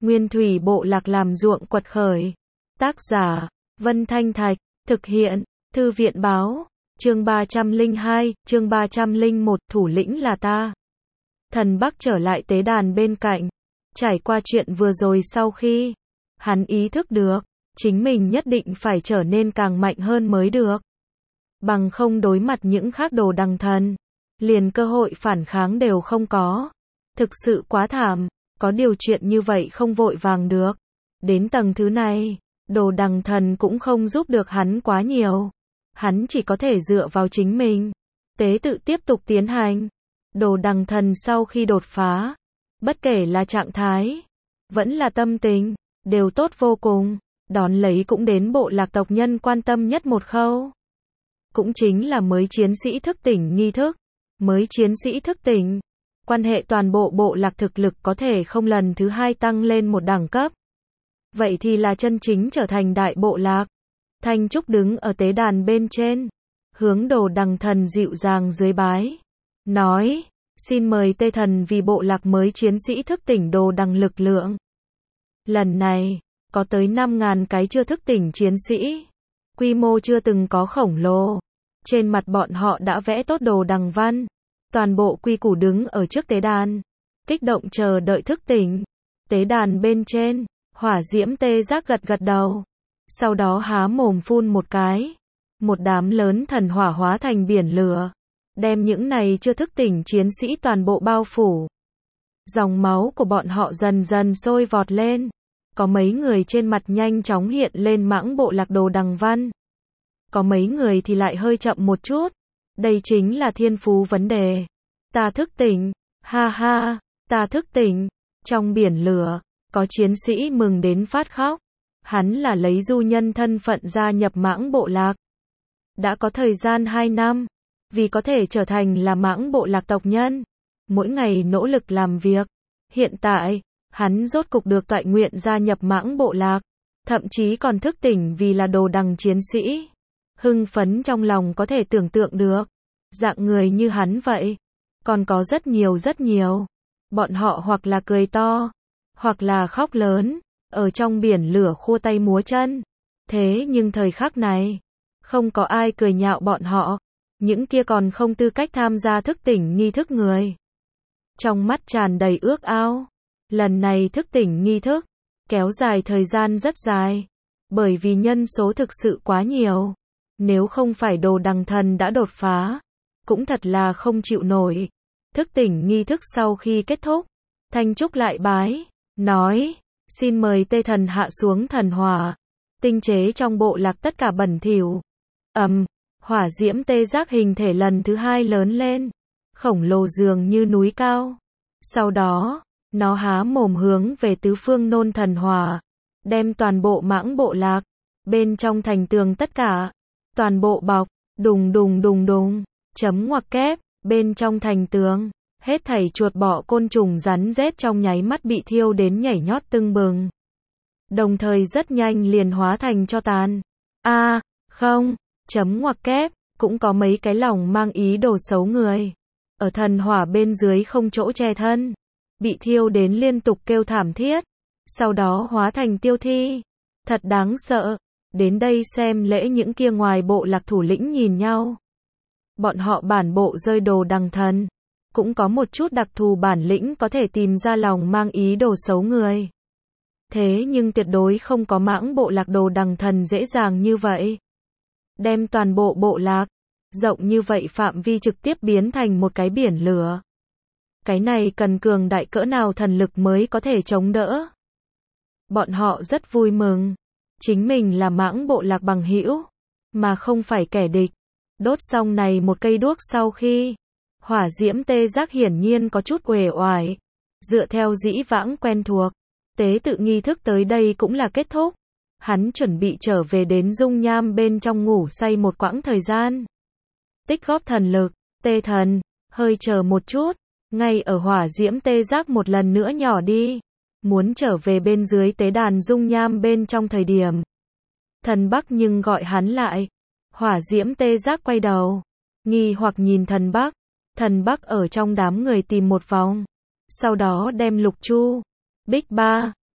Nguyên thủy bộ lạc làm ruộng quật khởi. Tác giả, Vân Thanh Thạch, thực hiện, Thư viện báo, chương 302, chương 301, thủ lĩnh là ta. Thần Bắc trở lại tế đàn bên cạnh, trải qua chuyện vừa rồi sau khi hắn ý thức được, chính mình nhất định phải trở nên càng mạnh hơn mới được. Bằng không đối mặt những khác đồ đằng thần, liền cơ hội phản kháng đều không có. Thực sự quá thảm, có điều chuyện như vậy không vội vàng được. Đến tầng thứ này, đồ đằng thần cũng không giúp được hắn quá nhiều. Hắn chỉ có thể dựa vào chính mình. Tế tự tiếp tục tiến hành. Đồ đằng thần sau khi đột phá, bất kể là trạng thái, vẫn là tâm tình, đều tốt vô cùng. Đón lấy cũng đến bộ lạc tộc nhân quan tâm nhất một khâu. Cũng chính là mới chiến sĩ thức tỉnh nghi thức. Mới chiến sĩ thức tỉnh, quan hệ toàn bộ bộ lạc thực lực có thể không lần thứ hai tăng lên một đẳng cấp. Vậy thì là chân chính trở thành đại bộ lạc. Thanh Trúc đứng ở tế đàn bên trên, hướng đồ đằng thần dịu dàng dưới bái. Nói, xin mời Tê Thần vì bộ lạc mới chiến sĩ thức tỉnh đồ đằng lực lượng. Lần này, có tới 5.000 cái chưa thức tỉnh chiến sĩ. Quy mô chưa từng có khổng lồ. Trên mặt bọn họ đã vẽ tốt đồ đằng văn. Toàn bộ quy củ đứng ở trước tế đàn. Kích động chờ đợi thức tỉnh. Tế đàn bên trên, Hỏa Diễm Tê Giác gật gật đầu. Sau đó há mồm phun một cái. Một đám lớn thần hỏa hóa thành biển lửa. Đem những này chưa thức tỉnh chiến sĩ toàn bộ bao phủ. Dòng máu của bọn họ dần dần sôi vọt lên. Có mấy người trên mặt nhanh chóng hiện lên mãng bộ lạc đồ đằng văn. Có mấy người thì lại hơi chậm một chút. Đây chính là thiên phú vấn đề. Ta thức tỉnh, ha ha, ta thức tỉnh. Trong biển lửa, có chiến sĩ mừng đến phát khóc. Hắn là lấy du nhân thân phận gia nhập mãng bộ lạc. Đã có thời gian 2 năm, vì có thể trở thành là mãng bộ lạc tộc nhân. Mỗi ngày nỗ lực làm việc. Hiện tại, hắn rốt cục được toại nguyện gia nhập mãng bộ lạc. Thậm chí còn thức tỉnh vì là đồ đằng chiến sĩ. Hưng phấn trong lòng có thể tưởng tượng được. Dạng người như hắn vậy. Còn có rất nhiều. Bọn họ hoặc là cười to, hoặc là khóc lớn, ở trong biển lửa khua tay múa chân. Thế nhưng thời khắc này, không có ai cười nhạo bọn họ. Những kia còn không tư cách tham gia thức tỉnh nghi thức người. Trong mắt tràn đầy ước ao. Lần này thức tỉnh nghi thức, kéo dài thời gian rất dài. Bởi vì nhân số thực sự quá nhiều. Nếu không phải đồ đằng thần đã đột phá, cũng thật là không chịu nổi. Thức tỉnh nghi thức sau khi kết thúc, Thanh Trúc lại bái, nói, xin mời Tê Thần hạ xuống thần hỏa, tinh chế trong bộ lạc tất cả bẩn thỉu. Hỏa diễm tê giác hình thể lần thứ 2 lớn lên, khổng lồ dường như núi cao. Sau đó, nó há mồm hướng về tứ phương nôn thần hỏa, đem toàn bộ mãng bộ lạc, bên trong thành tường tất cả, toàn bộ bọc, đùng, chấm ngoặc kép, bên trong thành tường, hết thảy chuột bọ côn trùng rắn rết trong nháy mắt bị thiêu đến nhảy nhót tưng bừng. Đồng thời rất nhanh liền hóa thành tro tàn. Không, chấm ngoặc kép, cũng có mấy cái lòng mang ý đồ xấu người. Ở thần hỏa bên dưới không chỗ che thân. Bị thiêu đến liên tục kêu thảm thiết. Sau đó hóa thành tiêu thi. Thật đáng sợ. Đến đây xem lễ những kia ngoài bộ lạc thủ lĩnh nhìn nhau. Bọn họ bản bộ rơi đồ đằng thần. Cũng có một chút đặc thù bản lĩnh có thể tìm ra lòng mang ý đồ xấu người. Thế nhưng tuyệt đối không có mãng bộ lạc đồ đằng thần dễ dàng như vậy. Đem toàn bộ bộ lạc, rộng như vậy phạm vi trực tiếp biến thành một cái biển lửa. Cái này cần cường đại cỡ nào thần lực mới có thể chống đỡ. Bọn họ rất vui mừng. Chính mình là mãng bộ lạc bằng hữu, mà không phải kẻ địch. Đốt xong này một cây đuốc sau khi, Hỏa Diễm Tê Giác hiển nhiên có chút uể oải. Dựa theo dĩ vãng quen thuộc, tế tự nghi thức tới đây cũng là kết thúc. Hắn chuẩn bị trở về đến dung nham bên trong ngủ say một quãng thời gian. Tích góp thần lực, Tê Thần, hơi chờ một chút, ngay ở Hỏa Diễm Tê Giác một lần nữa nhỏ đi. Muốn trở về bên dưới tế đàn dung nham bên trong thời điểm. Thần Bắc nhưng gọi hắn lại. Hỏa Diễm Tê Giác quay đầu, nghi hoặc nhìn Thần Bắc. Thần Bắc ở trong đám người tìm một vòng. Sau đó đem Lục Chu, Bích Ba,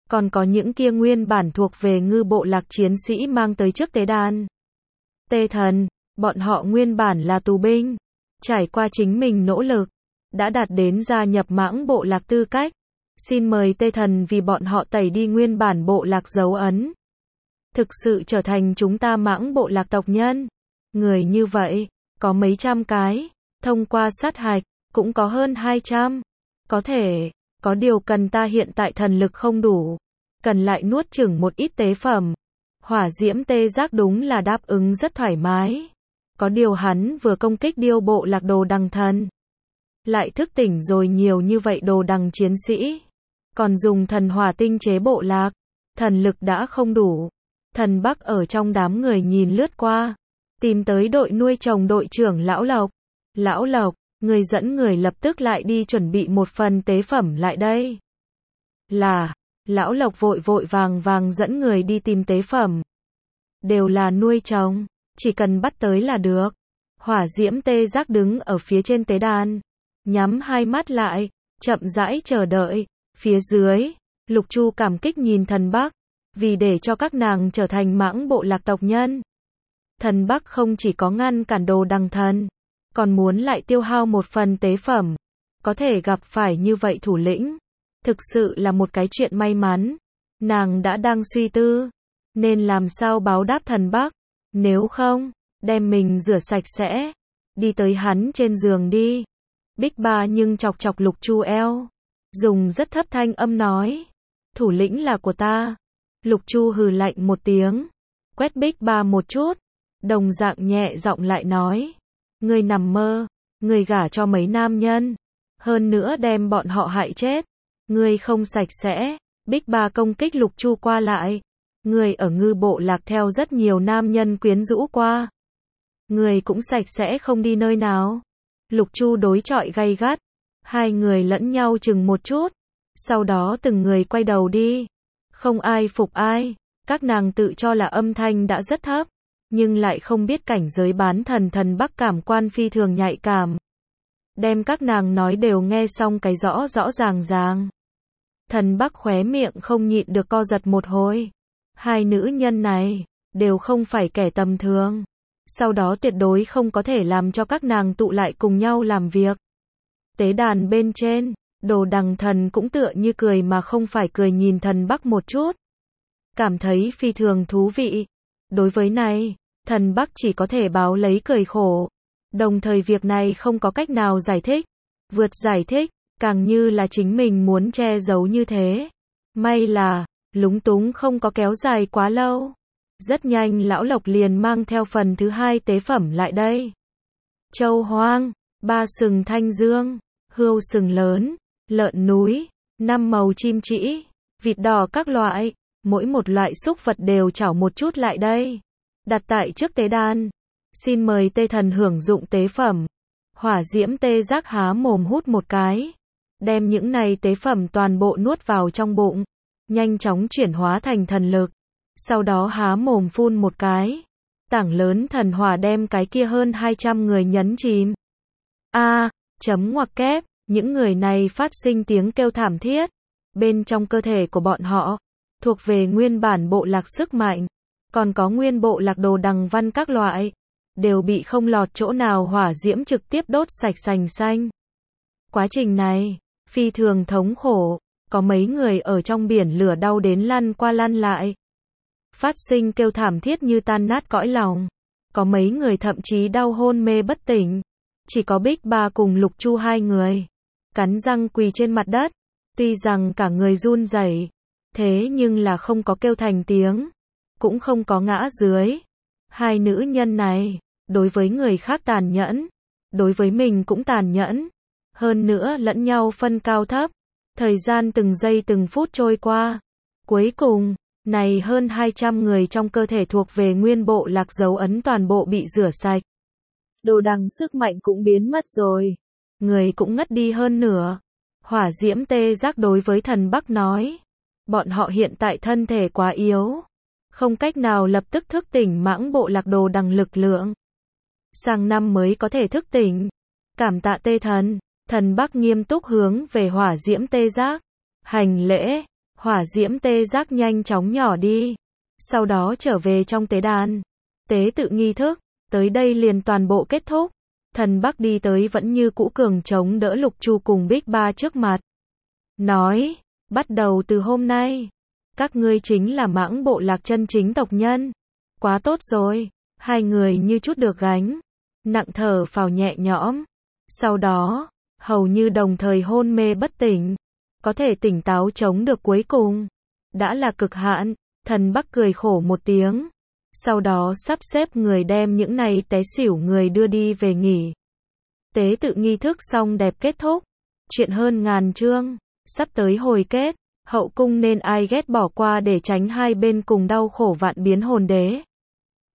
còn có những kia nguyên bản thuộc về ngư bộ lạc chiến sĩ mang tới trước tế đàn. Tê thần, bọn họ nguyên bản là tù binh, trải qua chính mình nỗ lực, đã đạt đến gia nhập mãng bộ lạc tư cách. Xin mời Tê thần vì bọn họ tẩy đi nguyên bản bộ lạc dấu ấn. Thực sự trở thành chúng ta mãng bộ lạc tộc nhân. Người như vậy, có mấy trăm cái, thông qua sát hạch, cũng có hơn 200. Có thể, có điều cần ta hiện tại thần lực không đủ, cần lại nuốt chửng một ít tế phẩm. Hỏa diễm tê giác đúng là đáp ứng rất thoải mái. Có điều hắn vừa công kích điêu bộ lạc đồ đằng thần, lại thức tỉnh rồi nhiều như vậy đồ đằng chiến sĩ. Còn dùng thần hỏa tinh chế bộ lạc, thần lực đã không đủ. Thần Bắc ở trong đám người nhìn lướt qua, tìm tới đội nuôi trồng đội trưởng Lão Lộc. Lão Lộc, người dẫn người lập tức lại đi chuẩn bị một phần tế phẩm lại đây. Là, Lão Lộc vội vội vàng vàng dẫn người đi tìm tế phẩm. Đều là nuôi trồng, chỉ cần bắt tới là được. Hỏa diễm tê giác đứng ở phía trên tế đàn, nhắm hai mắt lại, chậm rãi chờ đợi. Phía dưới, Lục Chu cảm kích nhìn thần Bắc, vì để cho các nàng trở thành mãng bộ lạc tộc nhân. Thần Bắc không chỉ có ngăn cản đồ đằng thần, còn muốn lại tiêu hao một phần tế phẩm. Có thể gặp phải như vậy thủ lĩnh, thực sự là một cái chuyện may mắn. Nàng đã đang suy tư, nên làm sao báo đáp thần Bắc, nếu không, đem mình rửa sạch sẽ, đi tới hắn trên giường đi. Bích Ba nhưng chọc chọc Lục Chu eo, dùng rất thấp thanh âm nói, thủ lĩnh là của ta. Lục Chu hừ lạnh một tiếng, quét Bích Ba một chút, đồng dạng nhẹ giọng lại nói, ngươi nằm mơ, ngươi gả cho mấy nam nhân, hơn nữa đem bọn họ hại chết, ngươi không sạch sẽ. Bích Ba công kích Lục Chu qua lại, ngươi ở ngư bộ lạc theo rất nhiều nam nhân quyến rũ qua, ngươi cũng sạch sẽ không đi nơi nào. Lục Chu đối chọi gay gắt, hai người lẫn nhau chừng một chút, sau đó từng người quay đầu đi, không ai phục ai. Các nàng tự cho là âm thanh đã rất thấp, nhưng lại không biết cảnh giới bán thần thần Bắc cảm quan phi thường nhạy cảm, đem các nàng nói đều nghe xong cái rõ rõ ràng ràng. Thần Bắc khóe miệng không nhịn được co giật một hồi. Hai nữ nhân này đều không phải kẻ tầm thường, sau đó tuyệt đối không có thể làm cho các nàng tụ lại cùng nhau làm việc. Tế đàn bên trên, đồ đằng thần cũng tựa như cười mà không phải cười nhìn thần Bắc một chút, cảm thấy phi thường thú vị. Đối với này, thần Bắc chỉ có thể báo lấy cười khổ, đồng thời việc này không có cách nào giải thích, vượt giải thích, càng như là chính mình muốn che giấu như thế. May là, lúng túng không có kéo dài quá lâu. Rất nhanh Lão Lộc liền mang theo phần thứ hai tế phẩm lại đây. Châu hoang, 3 sừng thanh dương, hươu sừng lớn, lợn núi, 5 màu chim trĩ, vịt đỏ các loại, mỗi một loại súc vật đều chảo một chút lại đây, đặt tại trước tế đàn. Xin mời Tê thần hưởng dụng tế phẩm. Hỏa diễm tê giác há mồm hút một cái, đem những này tế phẩm toàn bộ nuốt vào trong bụng, nhanh chóng chuyển hóa thành thần lực. Sau đó há mồm phun một cái, tảng lớn thần hỏa đem cái kia hơn 200 người nhấn chìm. Chấm ngoặc kép, những người này phát sinh tiếng kêu thảm thiết. Bên trong cơ thể của bọn họ, thuộc về nguyên bản bộ lạc sức mạnh, còn có nguyên bộ lạc đồ đằng văn các loại, đều bị không lọt chỗ nào hỏa diễm trực tiếp đốt sạch sành xanh. Quá trình này, phi thường thống khổ, có mấy người ở trong biển lửa đau đến lăn qua lăn lại, phát sinh kêu thảm thiết như tan nát cõi lòng. Có mấy người thậm chí đau hôn mê bất tỉnh. Chỉ có Bích Ba cùng Lục Chu hai người, cắn răng quỳ trên mặt đất, tuy rằng cả người run rẩy, thế nhưng là không có kêu thành tiếng, cũng không có ngã dưới. Hai nữ nhân này, đối với người khác tàn nhẫn, đối với mình cũng tàn nhẫn, hơn nữa lẫn nhau phân cao thấp. Thời gian từng giây từng phút trôi qua, cuối cùng, này hơn 200 người trong cơ thể thuộc về nguyên bộ lạc dấu ấn toàn bộ bị rửa sạch. Đồ đằng sức mạnh cũng biến mất rồi, người cũng ngất đi hơn nửa. Hỏa diễm tê giác đối với thần Bắc nói, bọn họ hiện tại thân thể quá yếu, không cách nào lập tức thức tỉnh mãng bộ lạc đồ đằng lực lượng, sang năm mới có thể thức tỉnh. Cảm tạ Tê thần. Thần Bắc nghiêm túc hướng về hỏa diễm tê giác hành lễ. Hỏa diễm tê giác nhanh chóng nhỏ đi. Sau đó trở về trong tế đàn. Tế tự nghi thức, tới đây liền toàn bộ kết thúc. Thần Bắc đi tới vẫn như cũ cường chống đỡ Lục Chu cùng Bích Ba trước mặt. Nói, bắt đầu từ hôm nay, các ngươi chính là Mãng bộ lạc chân chính tộc nhân. Quá tốt rồi, hai người như chút được gánh, nặng thở phào nhẹ nhõm. Sau đó, hầu như đồng thời hôn mê bất tỉnh, có thể tỉnh táo chống được cuối cùng. Đã là cực hạn, Thần Bắc cười khổ một tiếng. Sau đó sắp xếp người đem những này té xỉu người đưa đi về nghỉ. Tế tự nghi thức xong đẹp kết thúc. Chuyện hơn ngàn chương, sắp tới hồi kết. Hậu cung nên ai ghét bỏ qua để tránh hai bên cùng đau khổ vạn biến hồn đế.